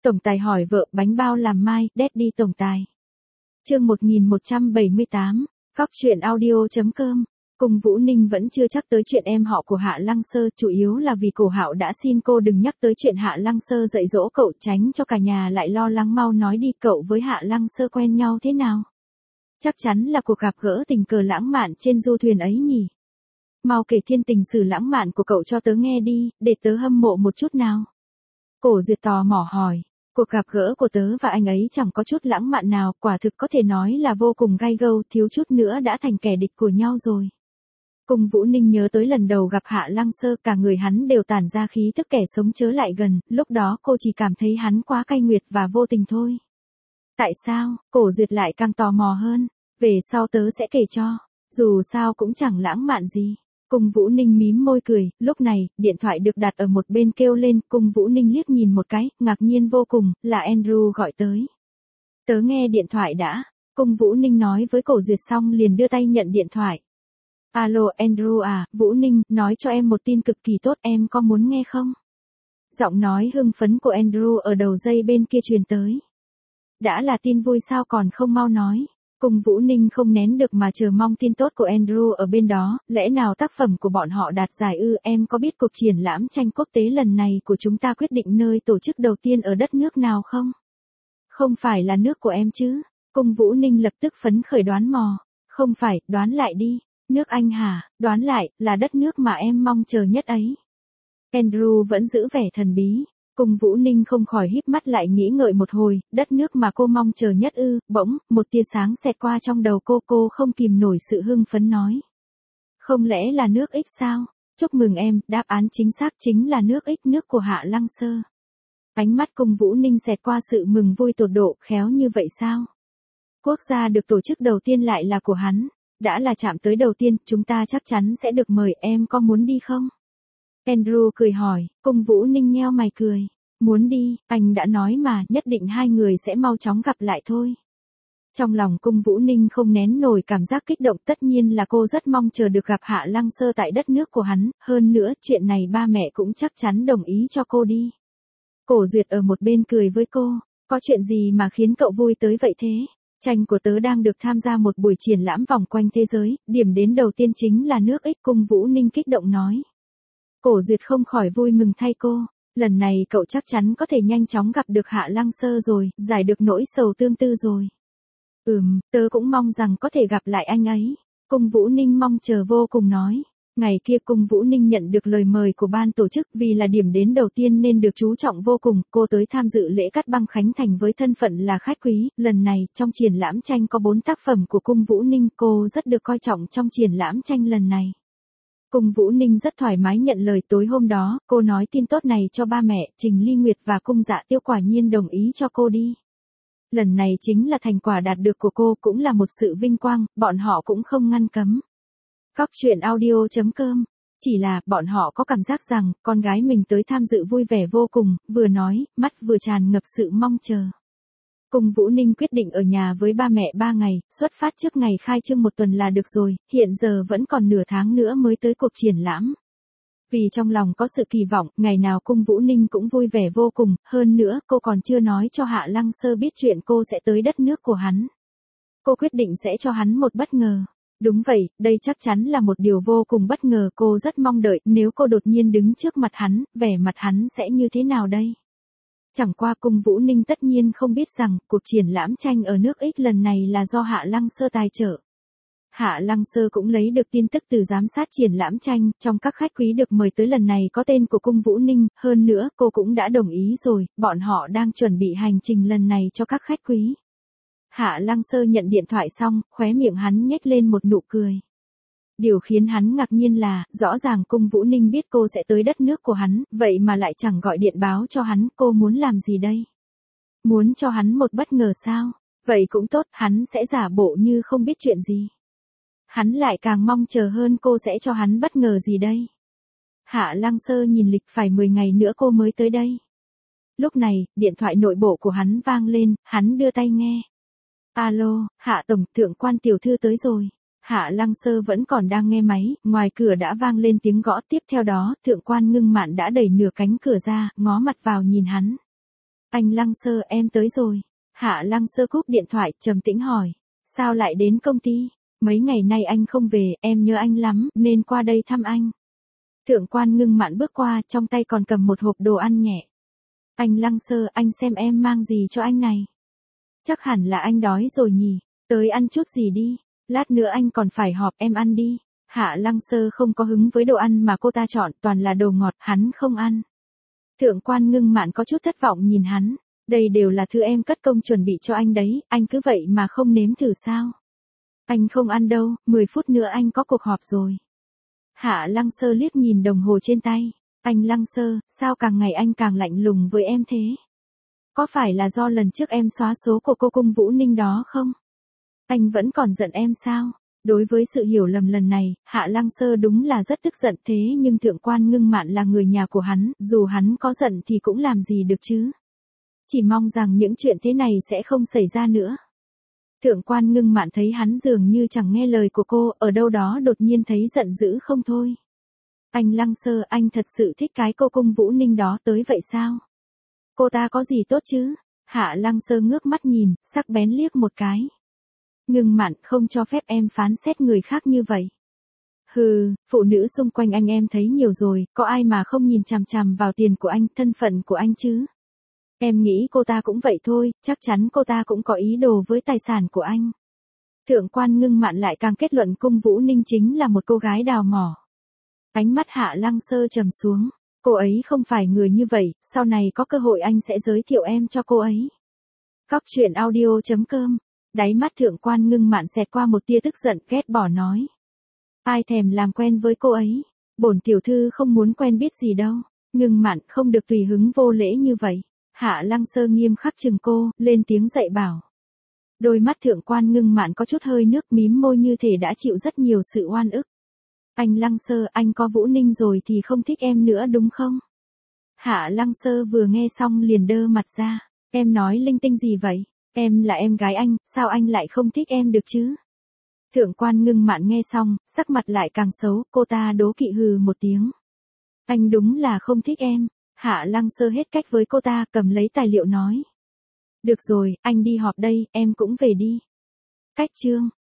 Tổng tài hỏi vợ bánh bao làm mai, Daddy tổng tài. Chương 1178, Cóc truyện audio.com. Cung Vũ Ninh vẫn chưa chắc tới chuyện em họ của Hạ Lăng Sơ, chủ yếu là vì Cổ Hạo đã xin cô đừng nhắc tới chuyện Hạ Lăng Sơ dạy dỗ cậu, tránh cho cả nhà lại lo lắng. Mau nói đi, cậu với Hạ Lăng Sơ quen nhau thế nào? Chắc chắn là cuộc gặp gỡ tình cờ lãng mạn trên du thuyền ấy nhỉ? Mau kể thiên tình sử lãng mạn của cậu cho tớ nghe đi, để tớ hâm mộ một chút nào. Cổ Duyệt tò mò hỏi. Cuộc gặp gỡ của tớ và anh ấy chẳng có chút lãng mạn nào, quả thực có thể nói là vô cùng gay gâu, thiếu chút nữa đã thành kẻ địch của nhau rồi. Cung Vũ Ninh nhớ tới lần đầu gặp Hạ Lăng Sơ, cả người hắn đều tản ra khí tức kẻ sống chớ lại gần, lúc đó cô chỉ cảm thấy hắn quá cay nghiệt và vô tình thôi. Tại sao? Cổ Duyệt lại càng tò mò hơn. Về sau tớ sẽ kể cho, dù sao cũng chẳng lãng mạn gì. Cung Vũ Ninh mím môi cười, lúc này, điện thoại được đặt ở một bên kêu lên, Cung Vũ Ninh liếc nhìn một cái, ngạc nhiên vô cùng, là Andrew gọi tới. Tớ nghe điện thoại đã, Cung Vũ Ninh nói với Cổ Duyệt xong liền đưa tay nhận điện thoại. Alo Andrew à, Vũ Ninh, nói cho em một tin cực kỳ tốt, em có muốn nghe không? Giọng nói hưng phấn của Andrew ở đầu dây bên kia truyền tới. Đã là tin vui sao còn không mau nói. Cung Vũ Ninh không nén được mà chờ mong tin tốt của Andrew ở bên đó, lẽ nào tác phẩm của bọn họ đạt giải ư? Em có biết cuộc triển lãm tranh quốc tế lần này của chúng ta quyết định nơi tổ chức đầu tiên ở đất nước nào không? Không phải là nước của em chứ? Cung Vũ Ninh lập tức phấn khởi đoán mò. Không phải, đoán lại đi. Nước Anh hả? Đoán lại, là đất nước mà em mong chờ nhất ấy. Andrew vẫn giữ vẻ thần bí. Cung Vũ Ninh không khỏi híp mắt lại nghĩ ngợi một hồi, đất nước mà cô mong chờ nhất ư? Bỗng, một tia sáng xẹt qua trong đầu cô không kìm nổi sự hưng phấn nói. Không lẽ là nước X sao? Chúc mừng em, đáp án chính xác chính là nước X, nước của Hạ Lăng Sơ. Ánh mắt Cung Vũ Ninh xẹt qua sự mừng vui tột độ, khéo như vậy sao? Quốc gia được tổ chức đầu tiên lại là của hắn. Đã là chạm tới đầu tiên, chúng ta chắc chắn sẽ được mời, em có muốn đi không? Andrew cười hỏi, Cung Vũ Ninh nheo mày cười. Muốn đi, anh đã nói mà, nhất định hai người sẽ mau chóng gặp lại thôi. Trong lòng Cung Vũ Ninh không nén nổi cảm giác kích động, tất nhiên là cô rất mong chờ được gặp Hạ Lăng Sơ tại đất nước của hắn, hơn nữa chuyện này ba mẹ cũng chắc chắn đồng ý cho cô đi. Cổ Duyệt ở một bên cười với cô, có chuyện gì mà khiến cậu vui tới vậy thế? Tranh của tớ đang được tham gia một buổi triển lãm vòng quanh thế giới, điểm đến đầu tiên chính là nước X, Cung Vũ Ninh kích động nói. Cổ Duyệt không khỏi vui mừng thay cô, lần này cậu chắc chắn có thể nhanh chóng gặp được Hạ Lăng Sơ rồi, giải được nỗi sầu tương tư rồi. Tớ cũng mong rằng có thể gặp lại anh ấy. Cung Vũ Ninh mong chờ vô cùng nói. Ngày kia Cung Vũ Ninh nhận được lời mời của ban tổ chức, vì là điểm đến đầu tiên nên được chú trọng vô cùng, cô tới tham dự lễ cắt băng khánh thành với thân phận là khách quý. Lần này, trong triển lãm tranh có 4 tác phẩm của Cung Vũ Ninh, cô rất được coi trọng trong triển lãm tranh lần này. Cung Vũ Ninh rất thoải mái nhận lời. Tối hôm đó, cô nói tin tốt này cho ba mẹ, Trình Ly Nguyệt và Cung Dạ Tiêu quả nhiên đồng ý cho cô đi. Lần này chính là thành quả đạt được của cô, cũng là một sự vinh quang, bọn họ cũng không ngăn cấm. Cóc truyện audio.com. Chỉ là, bọn họ có cảm giác rằng, con gái mình tới tham dự vui vẻ vô cùng, vừa nói, mắt vừa tràn ngập sự mong chờ. Cung Vũ Ninh quyết định ở nhà với ba mẹ 3 ngày, xuất phát trước ngày khai trương 1 tuần là được rồi, hiện giờ vẫn còn nửa tháng nữa mới tới cuộc triển lãm. Vì trong lòng có sự kỳ vọng, ngày nào Cung Vũ Ninh cũng vui vẻ vô cùng, hơn nữa cô còn chưa nói cho Hạ Lăng Sơ biết chuyện cô sẽ tới đất nước của hắn. Cô quyết định sẽ cho hắn một bất ngờ. Đúng vậy, đây chắc chắn là một điều vô cùng bất ngờ, cô rất mong đợi, nếu cô đột nhiên đứng trước mặt hắn, vẻ mặt hắn sẽ như thế nào đây? Chẳng qua Cung Vũ Ninh tất nhiên không biết rằng, cuộc triển lãm tranh ở nước X lần này là do Hạ Lăng Sơ tài trợ. Hạ Lăng Sơ cũng lấy được tin tức từ giám sát triển lãm tranh, trong các khách quý được mời tới lần này có tên của Cung Vũ Ninh, hơn nữa cô cũng đã đồng ý rồi, bọn họ đang chuẩn bị hành trình lần này cho các khách quý. Hạ Lăng Sơ nhận điện thoại xong, khóe miệng hắn nhếch lên một nụ cười. Điều khiến hắn ngạc nhiên là, rõ ràng Cung Vũ Ninh biết cô sẽ tới đất nước của hắn, vậy mà lại chẳng gọi điện báo cho hắn, cô muốn làm gì đây? Muốn cho hắn một bất ngờ sao? Vậy cũng tốt, hắn sẽ giả bộ như không biết chuyện gì. Hắn lại càng mong chờ hơn cô sẽ cho hắn bất ngờ gì đây? Hạ Lăng Sơ nhìn lịch, phải 10 ngày nữa cô mới tới đây. Lúc này, điện thoại nội bộ của hắn vang lên, hắn đưa tay nghe. Alo, Hạ Tổng, thượng quan tiểu thư tới rồi. Hạ Lăng Sơ vẫn còn đang nghe máy, ngoài cửa đã vang lên tiếng gõ, tiếp theo đó, thượng quan Ngưng Mạn đã đẩy nửa cánh cửa ra, ngó mặt vào nhìn hắn. Anh Lăng Sơ, em tới rồi. Hạ Lăng Sơ cúp điện thoại, trầm tĩnh hỏi. Sao lại đến công ty? Mấy ngày nay anh không về, em nhớ anh lắm, nên qua đây thăm anh. Thượng quan Ngưng Mạn bước qua, trong tay còn cầm một hộp đồ ăn nhẹ. Anh Lăng Sơ, anh xem em mang gì cho anh này. Chắc hẳn là anh đói rồi nhỉ, tới ăn chút gì đi, lát nữa anh còn phải họp, em ăn đi. Hạ Lăng Sơ không có hứng với đồ ăn mà cô ta chọn, toàn là đồ ngọt, hắn không ăn. Thượng quan Ngưng Mạn có chút thất vọng nhìn hắn, đây đều là thứ em cất công chuẩn bị cho anh đấy, anh cứ vậy mà không nếm thử sao? Anh không ăn đâu, 10 phút nữa anh có cuộc họp rồi. Hạ Lăng Sơ liếc nhìn đồng hồ trên tay, anh Lăng Sơ, sao càng ngày anh càng lạnh lùng với em thế? Có phải là do lần trước em xóa số của cô Cung Vũ Ninh đó không? Anh vẫn còn giận em sao? Đối với sự hiểu lầm lần này, Hạ Lăng Sơ đúng là rất tức giận, thế nhưng Thượng quan Ngưng Mạn là người nhà của hắn, dù hắn có giận thì cũng làm gì được chứ. Chỉ mong rằng những chuyện thế này sẽ không xảy ra nữa. Thượng quan Ngưng Mạn thấy hắn dường như chẳng nghe lời của cô, ở đâu đó đột nhiên thấy giận dữ không thôi. Anh Lăng Sơ, anh thật sự thích cái cô Cung Vũ Ninh đó tới vậy sao? Cô ta có gì tốt chứ? Hạ Lăng Sơ ngước mắt nhìn, sắc bén liếc một cái. Ngưng Mạn, không cho phép em phán xét người khác như vậy. Hừ, phụ nữ xung quanh anh em thấy nhiều rồi, có ai mà không nhìn chằm chằm vào tiền của anh, thân phận của anh chứ? Em nghĩ cô ta cũng vậy thôi, chắc chắn cô ta cũng có ý đồ với tài sản của anh. Thượng quan Ngưng Mạn lại càng kết luận Cung Vũ Ninh chính là một cô gái đào mỏ. Ánh mắt Hạ Lăng Sơ trầm xuống, cô ấy không phải người như vậy, sau này có cơ hội anh sẽ giới thiệu em cho cô ấy. Cóc truyện audio.com. Đáy mắt Thượng quan Ngưng Mạn xẹt qua một tia tức giận, ghét bỏ nói. Ai thèm làm quen với cô ấy, bổn tiểu thư không muốn quen biết gì đâu. Ngưng Mạn, không được tùy hứng vô lễ như vậy. Hạ Lăng Sơ nghiêm khắc chừng cô, lên tiếng dạy bảo. Đôi mắt Thượng quan Ngưng Mạn có chút hơi nước, mím môi như thể đã chịu rất nhiều sự oan ức. Anh Lăng Sơ, anh có Vũ Ninh rồi thì không thích em nữa đúng không? Hạ Lăng Sơ vừa nghe xong liền đơ mặt ra. Em nói linh tinh gì vậy? Em là em gái anh, sao anh lại không thích em được chứ? Thượng quan Ngưng Mạn nghe xong, sắc mặt lại càng xấu, cô ta đố kỵ hừ một tiếng. Anh đúng là không thích em. Hạ Lăng Sơ hết cách với cô ta, cầm lấy tài liệu nói. Được rồi, anh đi họp đây, em cũng về đi. Cách chương.